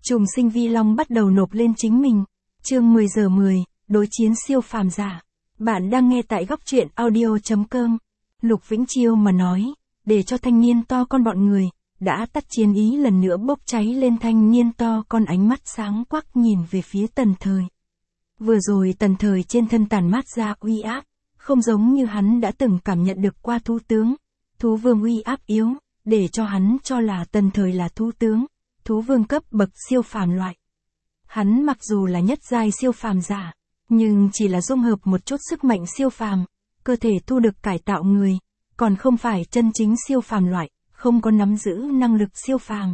Trùng sinh vi long bắt đầu nộp lên chính mình. Chương 10 giờ 10, đối chiến siêu phàm giả. Bạn đang nghe tại góc truyện audio.com. Lục Vĩnh Chiêu mà nói, để cho thanh niên to con bọn người, đã tắt chiến ý lần nữa bốc cháy lên. Thanh niên to con ánh mắt sáng quắc nhìn về phía Tần Thời. Vừa rồi Tần Thời trên thân tản mát ra uy áp, không giống như hắn đã từng cảm nhận được qua thú tướng. Thú vương uy áp yếu, để cho hắn cho là Tần Thời là thú tướng, thú vương cấp bậc siêu phàm loại. Hắn mặc dù là nhất giai siêu phàm giả, nhưng chỉ là dung hợp một chút sức mạnh siêu phàm, cơ thể thu được cải tạo người, còn không phải chân chính siêu phàm loại, không có nắm giữ năng lực siêu phàm.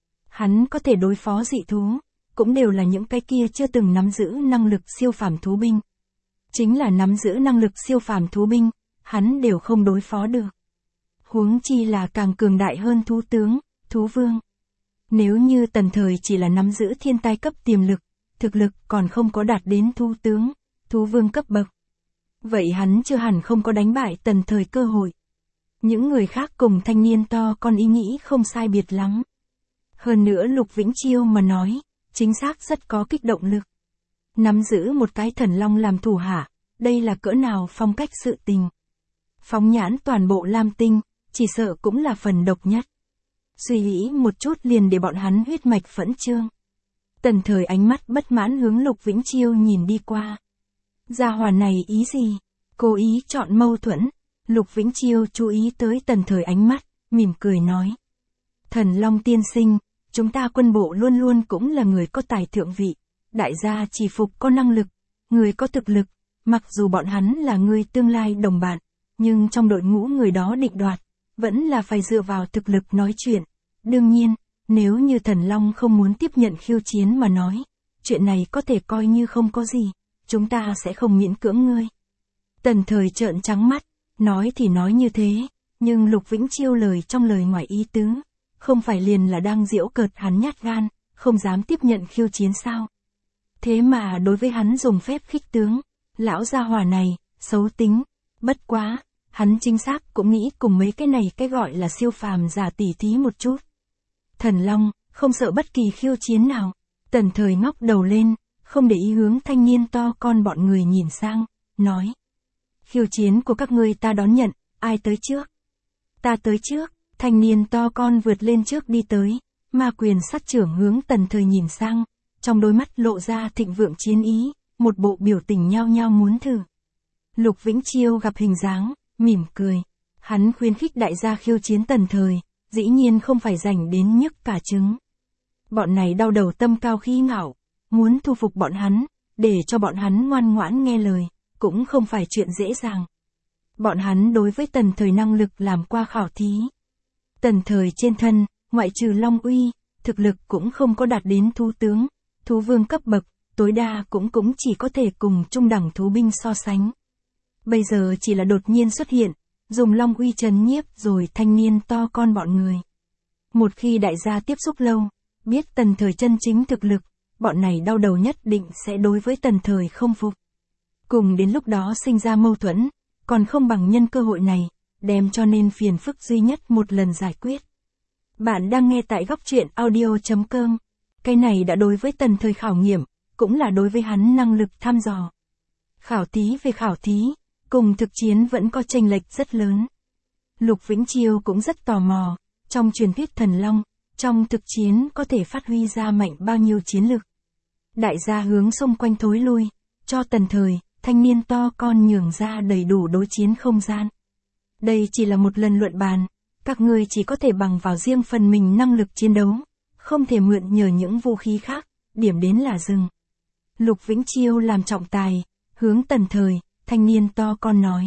Hắn có thể đối phó dị thú, cũng đều là những cái kia chưa từng nắm giữ năng lực siêu phàm thú binh. Chính là nắm giữ năng lực siêu phàm thú binh, hắn đều không đối phó được. Huống chi là càng cường đại hơn thú tướng, thú vương. Nếu như Tần Thời chỉ là nắm giữ thiên tai cấp tiềm lực, thực lực còn không có đạt đến thú tướng, thú vương cấp bậc. Vậy hắn chưa hẳn không có đánh bại Tần Thời cơ hội. Những người khác cùng thanh niên to con ý nghĩ không sai biệt lắm. Hơn nữa Lục Vĩnh Chiêu mà nói, chính xác rất có kích động lực. Nắm giữ một cái thần long làm thủ hạ, đây là cỡ nào phong cách sự tình. Phóng nhãn toàn bộ Lam Tinh, chỉ sợ cũng là phần độc nhất. Suy nghĩ một chút liền để bọn hắn huyết mạch phẫn trương. Tần Thời ánh mắt bất mãn hướng Lục Vĩnh Chiêu nhìn đi qua. Gia hỏa này ý gì? Cố ý chọn mâu thuẫn. Lục Vĩnh Chiêu chú ý tới Tần Thời ánh mắt, mỉm cười nói. Thần Long tiên sinh, chúng ta quân bộ luôn luôn cũng là người có tài thượng vị. Đại gia chỉ phục có năng lực, người có thực lực. Mặc dù bọn hắn là người tương lai đồng bạn, nhưng trong đội ngũ người đó định đoạt, vẫn là phải dựa vào thực lực nói chuyện. Đương nhiên, nếu như Thần Long không muốn tiếp nhận khiêu chiến mà nói, chuyện này có thể coi như không có gì, chúng ta sẽ không miễn cưỡng ngươi. Tần Thời trợn trắng mắt, nói thì nói như thế, nhưng Lục Vĩnh Chiêu lời trong lời ngoài ý tứ, không phải liền là đang giễu cợt hắn nhát gan, không dám tiếp nhận khiêu chiến sao? Thế mà đối với hắn dùng phép khích tướng, lão gia hỏa này, xấu tính, bất quá. Hắn chính xác cũng nghĩ cùng mấy cái này cái gọi là siêu phàm giả tỉ thí một chút. Thần Long, không sợ bất kỳ khiêu chiến nào. Tần Thời ngóc đầu lên, không để ý hướng thanh niên to con bọn người nhìn sang, nói. Khiêu chiến của các ngươi ta đón nhận, ai tới trước? Ta tới trước, thanh niên to con vượt lên trước đi tới, ma quyền sát trưởng hướng Tần Thời nhìn sang, trong đôi mắt lộ ra thịnh vượng chiến ý, một bộ biểu tình nhao nhao muốn thử. Lục Vĩnh Chiêu gặp hình dáng, mỉm cười. Hắn khuyến khích đại gia khiêu chiến Tần Thời, dĩ nhiên không phải dành đến nhức cả trứng. Bọn này đau đầu tâm cao khí ngạo, muốn thu phục bọn hắn, để cho bọn hắn ngoan ngoãn nghe lời, cũng không phải chuyện dễ dàng. Bọn hắn đối với Tần Thời năng lực làm qua khảo thí. Tần Thời trên thân, ngoại trừ Long Uy, thực lực cũng không có đạt đến thú tướng, thú vương cấp bậc, tối đa cũng chỉ có thể cùng trung đẳng thú binh so sánh. Bây giờ chỉ là đột nhiên xuất hiện, dùng Long Uy trấn nhiếp rồi thanh niên to con bọn người. Một khi đại gia tiếp xúc lâu, biết Tần Thời chân chính thực lực, bọn này đau đầu nhất định sẽ đối với Tần Thời không phục. Cùng đến lúc đó sinh ra mâu thuẫn, còn không bằng nhân cơ hội này, đem cho nên phiền phức duy nhất một lần giải quyết. Bạn đang nghe tại góc truyện audio.com. Cái này đã đối với Tần Thời khảo nghiệm, cũng là đối với hắn năng lực thăm dò. Khảo thí về khảo thí, cùng thực chiến vẫn có chênh lệch rất lớn. Lục Vĩnh Chiêu cũng rất tò mò, trong truyền thuyết Thần Long, trong thực chiến có thể phát huy ra mạnh bao nhiêu chiến lực. Đại gia hướng xung quanh thối lui, cho Tần Thời, thanh niên to con nhường ra đầy đủ đối chiến không gian. Đây chỉ là một lần luận bàn, các ngươi chỉ có thể bằng vào riêng phần mình năng lực chiến đấu, không thể mượn nhờ những vũ khí khác, điểm đến là dừng. Lục Vĩnh Chiêu làm trọng tài, hướng Tần Thời, thanh niên to con nói.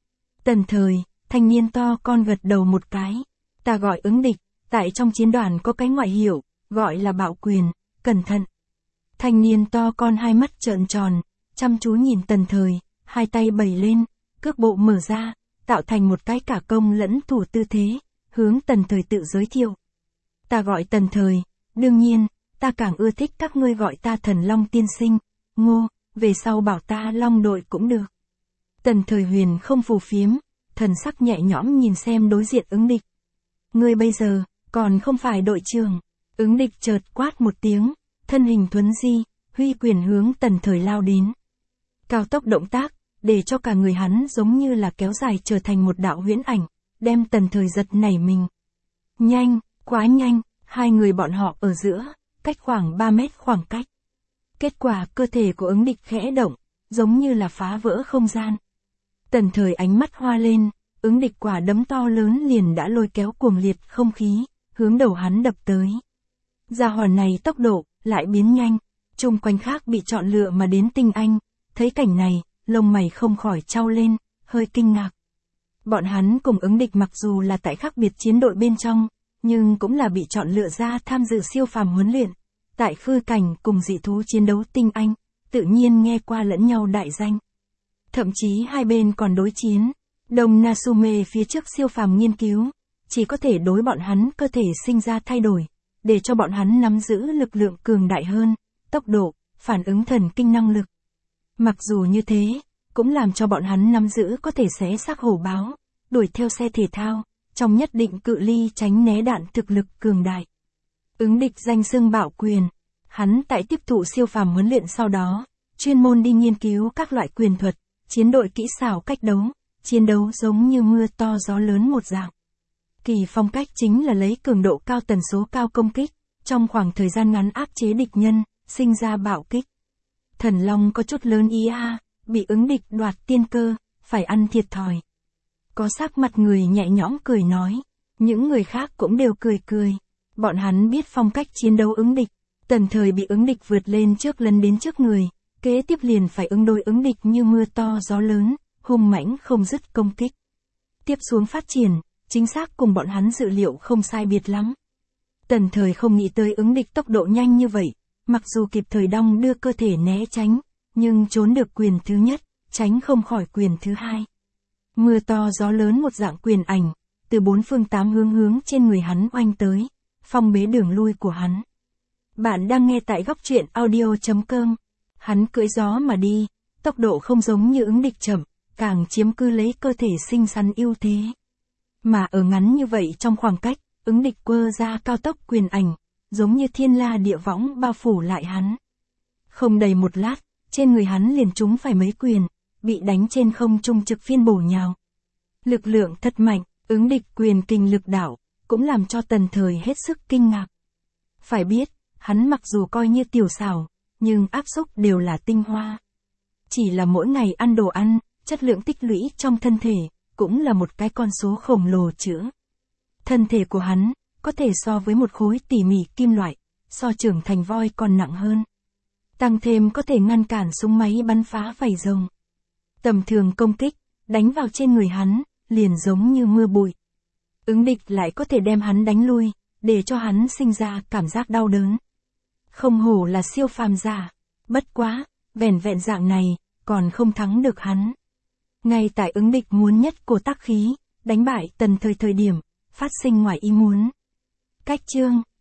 Tần Thời, thanh niên to con gật đầu một cái. Ta gọi ứng địch, tại trong chiến đoàn có cái ngoại hiệu, gọi là bạo quyền, cẩn thận. Thanh niên to con hai mắt trợn tròn, chăm chú nhìn Tần Thời, hai tay bẩy lên, cước bộ mở ra, tạo thành một cái cả công lẫn thủ tư thế, hướng Tần Thời tự giới thiệu. Ta gọi Tần Thời, đương nhiên, ta càng ưa thích các ngươi gọi ta Thần Long tiên sinh, Ngô, về sau bảo ta Long đội cũng được. Tần Thời huyền không phù phiếm, thần sắc nhẹ nhõm nhìn xem đối diện ứng địch. Ngươi bây giờ, còn không phải đội trưởng. Ứng địch chợt quát một tiếng, thân hình thuấn di, huy quyền hướng Tần Thời lao đến. Cao tốc động tác, để cho cả người hắn giống như là kéo dài trở thành một đạo huyễn ảnh, đem Tần Thời giật nảy mình. Nhanh, quá nhanh, hai người bọn họ ở giữa, cách khoảng 3 mét khoảng cách. Kết quả cơ thể của ứng địch khẽ động, giống như là phá vỡ không gian. Tần Thời ánh mắt hoa lên, ứng địch quả đấm to lớn liền đã lôi kéo cuồng liệt không khí, hướng đầu hắn đập tới. Gia hỏa này tốc độ, lại biến nhanh, chung quanh khác bị chọn lựa mà đến tinh anh, thấy cảnh này, lông mày không khỏi chau lên, hơi kinh ngạc. Bọn hắn cùng ứng địch mặc dù là tại khác biệt chiến đội bên trong, nhưng cũng là bị chọn lựa ra tham dự siêu phàm huấn luyện, tại khư cảnh cùng dị thú chiến đấu tinh anh, tự nhiên nghe qua lẫn nhau đại danh. Thậm chí hai bên còn đối chiến, Đồng Nasume phía trước siêu phàm nghiên cứu, chỉ có thể đối bọn hắn cơ thể sinh ra thay đổi, để cho bọn hắn nắm giữ lực lượng cường đại hơn, tốc độ, phản ứng thần kinh năng lực. Mặc dù như thế, cũng làm cho bọn hắn nắm giữ có thể xé xác hổ báo, đuổi theo xe thể thao, trong nhất định cự ly tránh né đạn thực lực cường đại. Ứng địch danh xưng Bạo Quyền, hắn tại tiếp thụ siêu phàm huấn luyện sau đó, chuyên môn đi nghiên cứu các loại quyền thuật, chiến đội kỹ xảo cách đấu, chiến đấu giống như mưa to gió lớn một dạng. Kỳ phong cách chính là lấy cường độ cao tần số cao công kích, trong khoảng thời gian ngắn áp chế địch nhân, sinh ra bạo kích. Thần Long có chút lớn ý bị ứng địch đoạt tiên cơ, phải ăn thiệt thòi. Có sắc mặt người nhẹ nhõm cười nói, những người khác cũng đều cười cười. Bọn hắn biết phong cách chiến đấu ứng địch, Tần Thời bị ứng địch vượt lên trước lấn đến trước người, kế tiếp liền phải ứng đối ứng địch như mưa to gió lớn, hung mãnh không dứt công kích. Tiếp xuống phát triển, chính xác cùng bọn hắn dự liệu không sai biệt lắm. Tần Thời không nghĩ tới ứng địch tốc độ nhanh như vậy, mặc dù kịp thời đong đưa cơ thể né tránh, nhưng trốn được quyền thứ nhất, tránh không khỏi quyền thứ hai. Mưa to gió lớn một dạng quyền ảnh, từ 4 phương 8 hướng trên người hắn oanh tới, phong bế đường lui của hắn. Bạn đang nghe tại góc truyện audio.com. Hắn cưỡi gió mà đi, tốc độ không giống như ứng địch chậm, càng chiếm cứ lấy cơ thể xinh xắn ưu thế. Mà ở ngắn như vậy trong khoảng cách, ứng địch quơ ra cao tốc quyền ảnh, giống như thiên la địa võng bao phủ lại hắn. Không đầy một lát, trên người hắn liền trúng phải mấy quyền, bị đánh trên không trung trực phiên bổ nhào. Lực lượng thật mạnh, ứng địch quyền kinh lực đạo, cũng làm cho Tần Thời hết sức kinh ngạc. Phải biết, hắn mặc dù coi như tiểu xảo, nhưng áp xúc đều là tinh hoa. Chỉ là mỗi ngày ăn đồ ăn, chất lượng tích lũy trong thân thể, cũng là một cái con số khổng lồ chữa. Thân thể của hắn, có thể so với một khối tỉ mỉ kim loại, so trưởng thành voi còn nặng hơn. Tăng thêm có thể ngăn cản súng máy bắn phá vảy rồng. Tầm thường công kích, đánh vào trên người hắn, liền giống như mưa bụi. Ứng địch lại có thể đem hắn đánh lui, để cho hắn sinh ra cảm giác đau đớn. Không hổ là siêu phàm giả, bất quá, vẻn vẹn dạng này, còn không thắng được hắn. Ngay tại ứng địch muốn nhất cổ tác khí, đánh bại Tần Thời thời điểm, phát sinh ngoài ý muốn. Cách chương